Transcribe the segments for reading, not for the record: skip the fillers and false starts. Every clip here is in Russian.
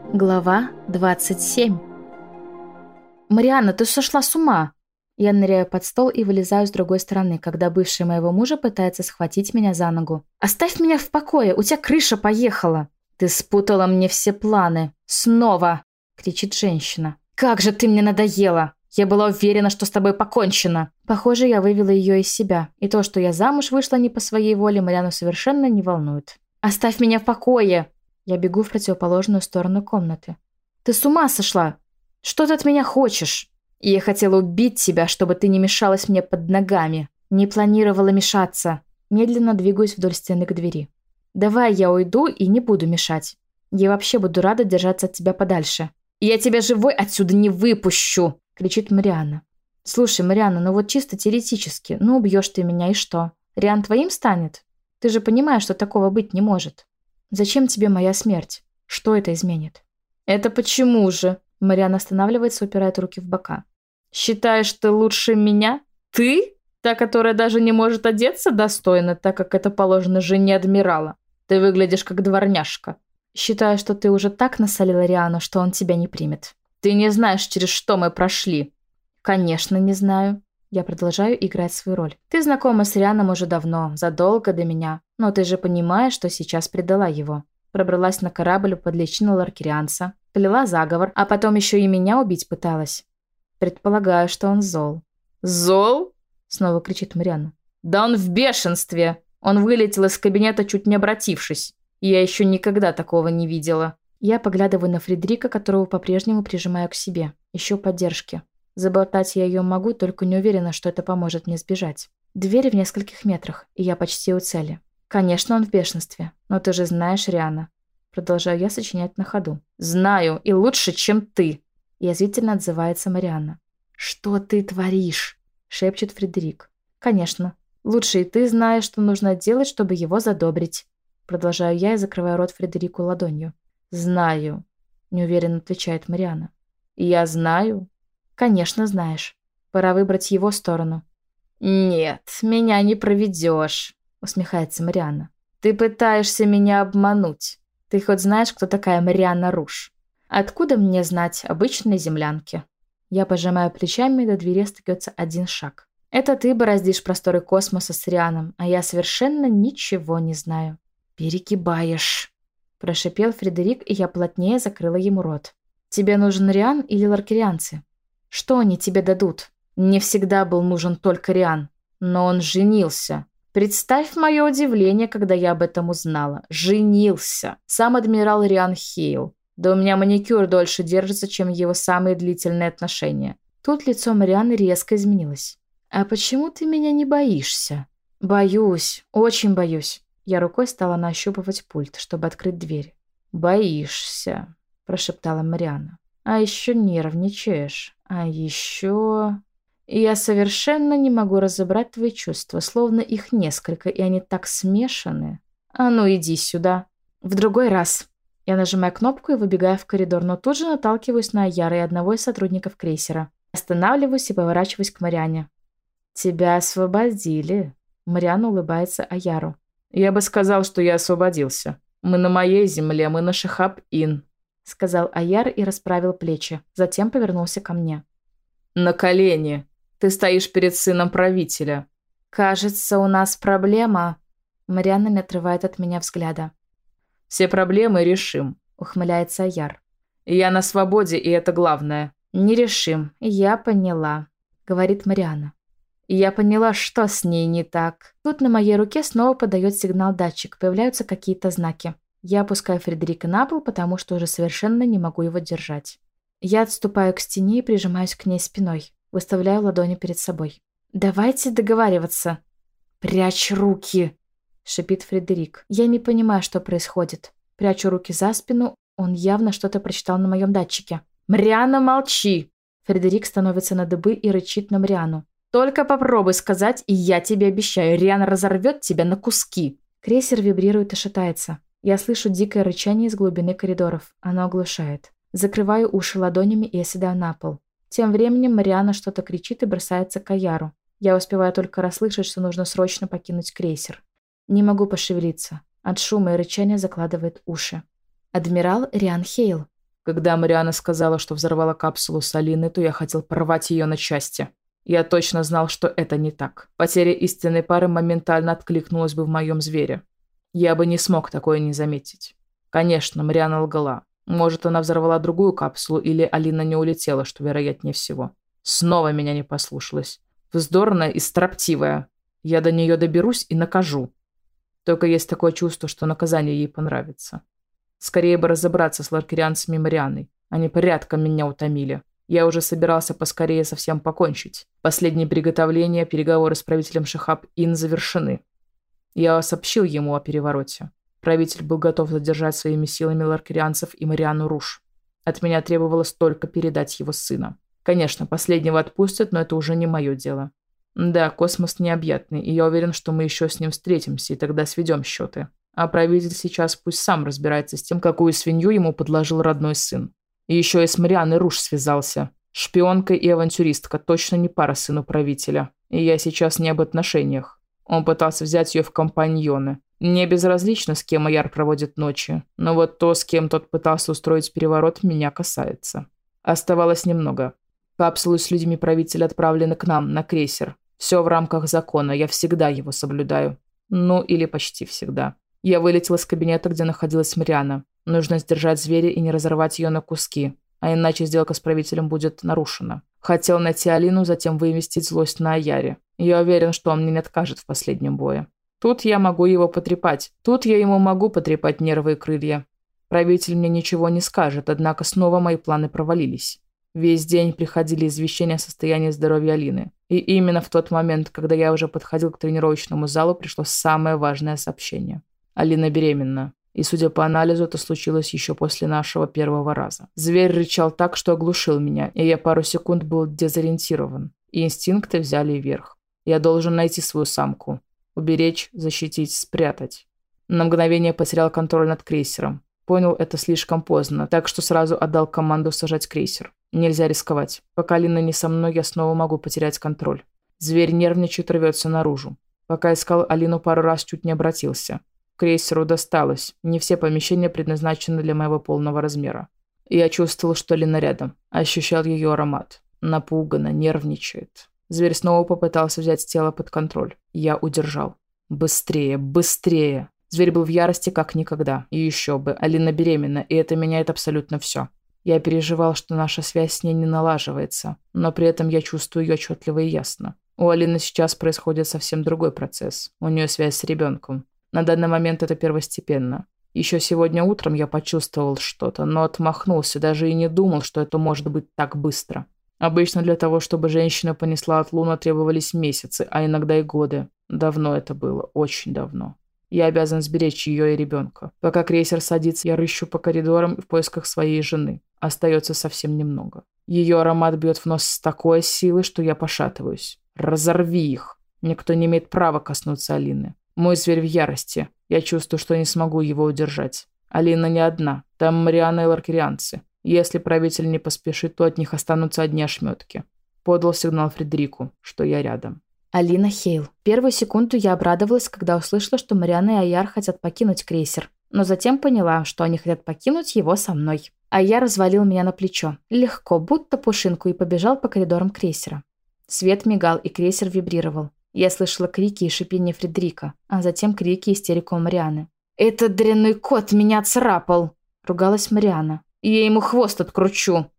Глава 27. «Марианна, ты сошла с ума!» Я ныряю под стол и вылезаю с другой стороны, когда бывший моего мужа пытается схватить меня за ногу. «Оставь меня в покое, у тебя крыша поехала!» «Ты спутала мне все планы! Снова!» — кричит женщина. «Как же ты мне надоела! Я была уверена, что с тобой покончено!» Похоже, я вывела ее из себя, и то, что я замуж вышла не по своей воле, Марианну совершенно не волнует. «Оставь меня в покое!» Я бегу в противоположную сторону комнаты. «Ты с ума сошла? Что ты от меня хочешь?» «И я хотела убить тебя, чтобы ты не мешалась мне под ногами. Не планировала мешаться». Медленно двигаюсь вдоль стены к двери. «Давай я уйду и не буду мешать. Я вообще буду рада держаться от тебя подальше». «Я тебя живой отсюда не выпущу!» — кричит Марианна. «Слушай, Марианна, ну вот чисто теоретически, ну убьешь ты меня и что? Риан твоим станет? Ты же понимаешь, что такого быть не может. Зачем тебе моя смерть? Что это изменит?» «Это почему же?» Марианна останавливается, упирает руки в бока. «Считаешь, ты лучше меня? Ты? Та, которая даже не может одеться достойно, так как это положено жене адмирала. Ты выглядишь как дворняжка. Считаю, что ты уже так насолила Риану, что он тебя не примет. Ты не знаешь, через что мы прошли». «Конечно, не знаю». Я продолжаю играть свою роль. «Ты знакома с Рианом уже давно, задолго до меня. Но ты же понимаешь, что сейчас предала его. Пробралась на корабль под личину ларкерианца, плела заговор, а потом еще и меня убить пыталась. Предполагаю, что он зол». «Зол?» — снова кричит Марианна. «Да он в бешенстве! Он вылетел из кабинета, чуть не обратившись. Я еще никогда такого не видела». Я поглядываю на Фредерика, которого по-прежнему прижимаю к себе. Ищу поддержки. Заболтать я ее могу, только не уверена, что это поможет мне сбежать. Дверь в нескольких метрах, и я почти у цели. «Конечно, он в бешенстве. Но ты же знаешь Риана». Продолжаю я сочинять на ходу. «Знаю, и лучше, чем ты!» Язвительно отзывается Марианна. «Что ты творишь?» — шепчет Фредерик. «Конечно. Лучше и ты знаешь, что нужно делать, чтобы его задобрить». Продолжаю я и закрываю рот Фредерику ладонью. «Знаю», — неуверенно отвечает Марианна. «Я знаю?» «Конечно, знаешь. Пора выбрать его сторону». «Нет, меня не проведешь», — усмехается Марианна. «Ты пытаешься меня обмануть. Ты хоть знаешь, кто такая Марианна Руш?» «Откуда мне знать обычной землянки?» Я пожимаю плечами, и до двери остается один шаг. «Это ты бороздишь просторы космоса с Рианом, а я совершенно ничего не знаю». «Перегибаешь», — прошипел Фредерик, и я плотнее закрыла ему рот. «Тебе нужен Риан или ларкерианцы? Что они тебе дадут? Мне всегда был нужен только Риан, но он женился. Представь мое удивление, когда я об этом узнала. Женился. Сам адмирал Риан Хейл. Да у меня маникюр дольше держится, чем его самые длительные отношения». Тут лицо Марианны резко изменилось. «А почему ты меня не боишься?» «Боюсь, очень боюсь». Я рукой стала нащупывать пульт, чтобы открыть дверь. «Боишься», – прошептала Марианна. «А еще нервничаешь. А еще...» «Я совершенно не могу разобрать твои чувства, словно их несколько, и они так смешаны. А ну иди сюда». «В другой раз». Я нажимаю кнопку и выбегаю в коридор, но тут же наталкиваюсь на Аяра и одного из сотрудников крейсера. Останавливаюсь и поворачиваюсь к Марианне. «Тебя освободили». Марианна улыбается Аяру. «Я бы сказал, что я освободился. Мы на моей земле, мы на Шахаб-Ин», — сказал Аяр и расправил плечи. Затем повернулся ко мне. «На колени. Ты стоишь перед сыном правителя». «Кажется, у нас проблема». Марианна не отрывает от меня взгляда. «Все проблемы решим», — ухмыляется Аяр. «Я на свободе, и это главное». «Не решим. Я поняла», — говорит Марианна. И я поняла, что с ней не так. Тут на моей руке снова подает сигнал датчик, появляются какие-то знаки. Я опускаю Фредерика на пол, потому что уже совершенно не могу его держать. Я отступаю к стене и прижимаюсь к ней спиной. Выставляю ладони перед собой. «Давайте договариваться». «Прячь руки», — шипит Фредерик. Я не понимаю, что происходит. Прячу руки за спину, он явно что-то прочитал на моем датчике. «Марианна, молчи!» Фредерик становится на дыбы и рычит на Марианну. «Только попробуй сказать, и я тебе обещаю, Риан разорвет тебя на куски». Крейсер вибрирует и шатается. Я слышу дикое рычание из глубины коридоров. Оно оглушает. Закрываю уши ладонями и оседаю на пол. Тем временем Марианна что-то кричит и бросается к Аяру. Я успеваю только расслышать, что нужно срочно покинуть крейсер. Не могу пошевелиться. От шума и рычания закладывает уши. «Адмирал Риан Хейл». Когда Мариана сказала, что взорвала капсулу с Алиной, то я хотел порвать ее на части. Я точно знал, что это не так. Потеря истинной пары моментально откликнулась бы в моем звере. Я бы не смог такое не заметить. Конечно, Мариана лгала. Может, она взорвала другую капсулу, или Алина не улетела, что вероятнее всего. Снова меня не послушалась. Вздорная и строптивая. Я до нее доберусь и накажу. Только есть такое чувство, что наказание ей понравится. Скорее бы разобраться с ларкерианцами и Марианой. Они порядком меня утомили. Я уже собирался поскорее совсем покончить. Последние приготовления, переговоры с правителем Шихаб-Ин завершены. Я сообщил ему о перевороте. Правитель был готов задержать своими силами ларкерианцев и Мариану Руш. От меня требовалось только передать его сына. Конечно, последнего отпустят, но это уже не мое дело. Да, космос необъятный, и я уверен, что мы еще с ним встретимся, и тогда сведем счеты. А правитель сейчас пусть сам разбирается с тем, какую свинью ему подложил родной сын. И еще и с Марианой Руш связался. Шпионка и авантюристка, точно не пара сыну правителя. И я сейчас не об отношениях. Он пытался взять ее в компаньоны. Мне безразлично, с кем Аяр проводит ночи, но вот то, с кем тот пытался устроить переворот, меня касается. Оставалось немного. Капсулы с людьми правителя отправлены к нам, на крейсер. Все в рамках закона, я всегда его соблюдаю. Ну, или почти всегда. Я вылетел из кабинета, где находилась Мариана. Нужно сдержать зверя и не разорвать ее на куски, а иначе сделка с правителем будет нарушена. Хотел найти Алину, затем выместить злость на Аяре. Я уверен, что он мне не откажет в последнем бое. Тут я могу его потрепать. Тут я ему могу потрепать нервы и крылья. Правитель мне ничего не скажет, однако снова мои планы провалились. Весь день приходили извещения о состоянии здоровья Алины. И именно в тот момент, когда я уже подходил к тренировочному залу, пришло самое важное сообщение. Алина беременна. И, судя по анализу, это случилось еще после нашего первого раза. Зверь рычал так, что оглушил меня, и я пару секунд был дезориентирован. И инстинкты взяли верх. Я должен найти свою самку. Уберечь, защитить, спрятать. На мгновение потерял контроль над крейсером. Понял это слишком поздно, так что сразу отдал команду сажать крейсер. Нельзя рисковать. Пока Алина не со мной, я снова могу потерять контроль. Зверь нервничает, рвется наружу. Пока искал Алину, пару раз чуть не обратился. Крейсеру досталось. Не все помещения предназначены для моего полного размера. Я чувствовал, что Алина рядом. Ощущал ее аромат. Напугана, нервничает. Зверь снова попытался взять тело под контроль. Я удержал. Быстрее, быстрее. Зверь был в ярости как никогда. И еще бы, Алина беременна, и это меняет абсолютно все. Я переживал, что наша связь с ней не налаживается, но при этом я чувствую ее отчетливо и ясно. У Алины сейчас происходит совсем другой процесс. У нее связь с ребенком. На данный момент это первостепенно. Еще сегодня утром я почувствовал что-то, но отмахнулся, даже и не думал, что это может быть так быстро. Обычно для того, чтобы женщина понесла от Луны, требовались месяцы, а иногда и годы. Давно это было, очень давно. Я обязан сберечь ее и ребенка. Пока крейсер садится, я рыщу по коридорам в поисках своей жены. Остается совсем немного. Ее аромат бьет в нос с такой силой, что я пошатываюсь. Разорви их. Никто не имеет права коснуться Алины. Мой зверь в ярости. Я чувствую, что не смогу его удержать. Алина не одна. Там Мариана и ларкерианцы. Если правитель не поспешит, то от них останутся одни ошметки. Подал сигнал Фредерику, что я рядом. Алина Хейл. Первую секунду я обрадовалась, когда услышала, что Мариана и Аяр хотят покинуть крейсер. Но затем поняла, что они хотят покинуть его со мной. Аяр развалил меня на плечо. Легко, будто пушинку, и побежал по коридорам крейсера. Свет мигал, и крейсер вибрировал. Я слышала крики и шипение Фредерика, а затем крики и истерику Марианы. «Этот дрянной кот меня царапал!» – ругалась Мариана. «Я ему хвост откручу!»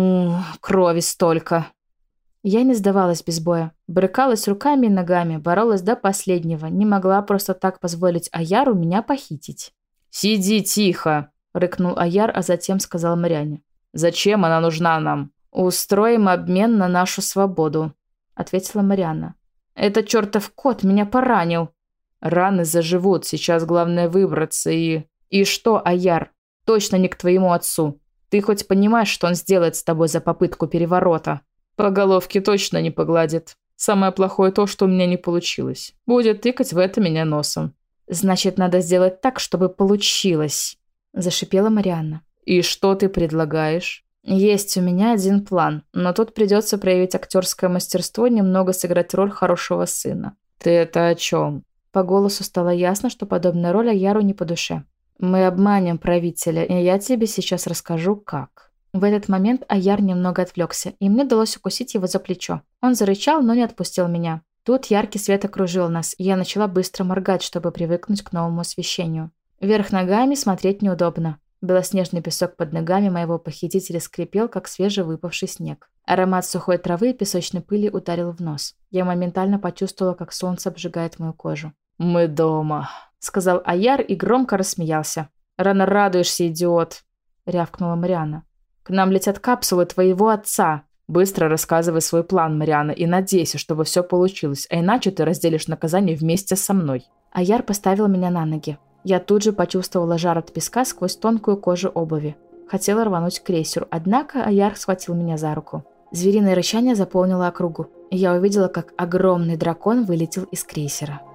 Крови столько!» Я не сдавалась без боя. Брыкалась руками и ногами, боролась до последнего. Не могла просто так позволить Аяру меня похитить. «Сиди тихо!» – рыкнул Аяр, а затем сказал Мариане. «Зачем она нужна нам?» «Устроим обмен на нашу свободу», – ответила Мариана. «Этот чертов кот меня поранил». «Раны заживут, сейчас главное выбраться и...» «И что, Аяр? Точно не к твоему отцу. Ты хоть понимаешь, что он сделает с тобой за попытку переворота?» «По головке точно не погладит. Самое плохое то, что у меня не получилось. Будет тыкать в это меня носом». «Значит, надо сделать так, чтобы получилось», – зашипела Марианна. «И что ты предлагаешь?» «Есть у меня один план, но тут придется проявить актерское мастерство и немного сыграть роль хорошего сына». «Ты это о чем?» По голосу стало ясно, что подобная роль Аяру не по душе. Мы обманем правителя, и я тебе сейчас расскажу, как». В этот момент Аяр немного отвлекся, и мне удалось укусить его за плечо. Он зарычал, но не отпустил меня. Тут яркий свет окружил нас, и я начала быстро моргать, чтобы привыкнуть к новому освещению. Вверх ногами смотреть неудобно. Белоснежный песок под ногами моего похитителя скрипел, как свежевыпавший снег. Аромат сухой травы и песочной пыли ударил в нос. Я моментально почувствовала, как солнце обжигает мою кожу. «Мы дома», — сказал Аяр и громко рассмеялся. «Рано радуешься, идиот», — рявкнула Марианна. «К нам летят капсулы твоего отца. Быстро рассказывай свой план, Марианна, и надейся, чтобы все получилось, а иначе ты разделишь наказание вместе со мной». Аяр поставил меня на ноги. Я тут же почувствовала жар от песка сквозь тонкую кожу обуви. Хотела рвануть к крейсеру, однако Аяр схватил меня за руку. Звериное рычание заполнило округу, и я увидела, как огромный дракон вылетел из крейсера.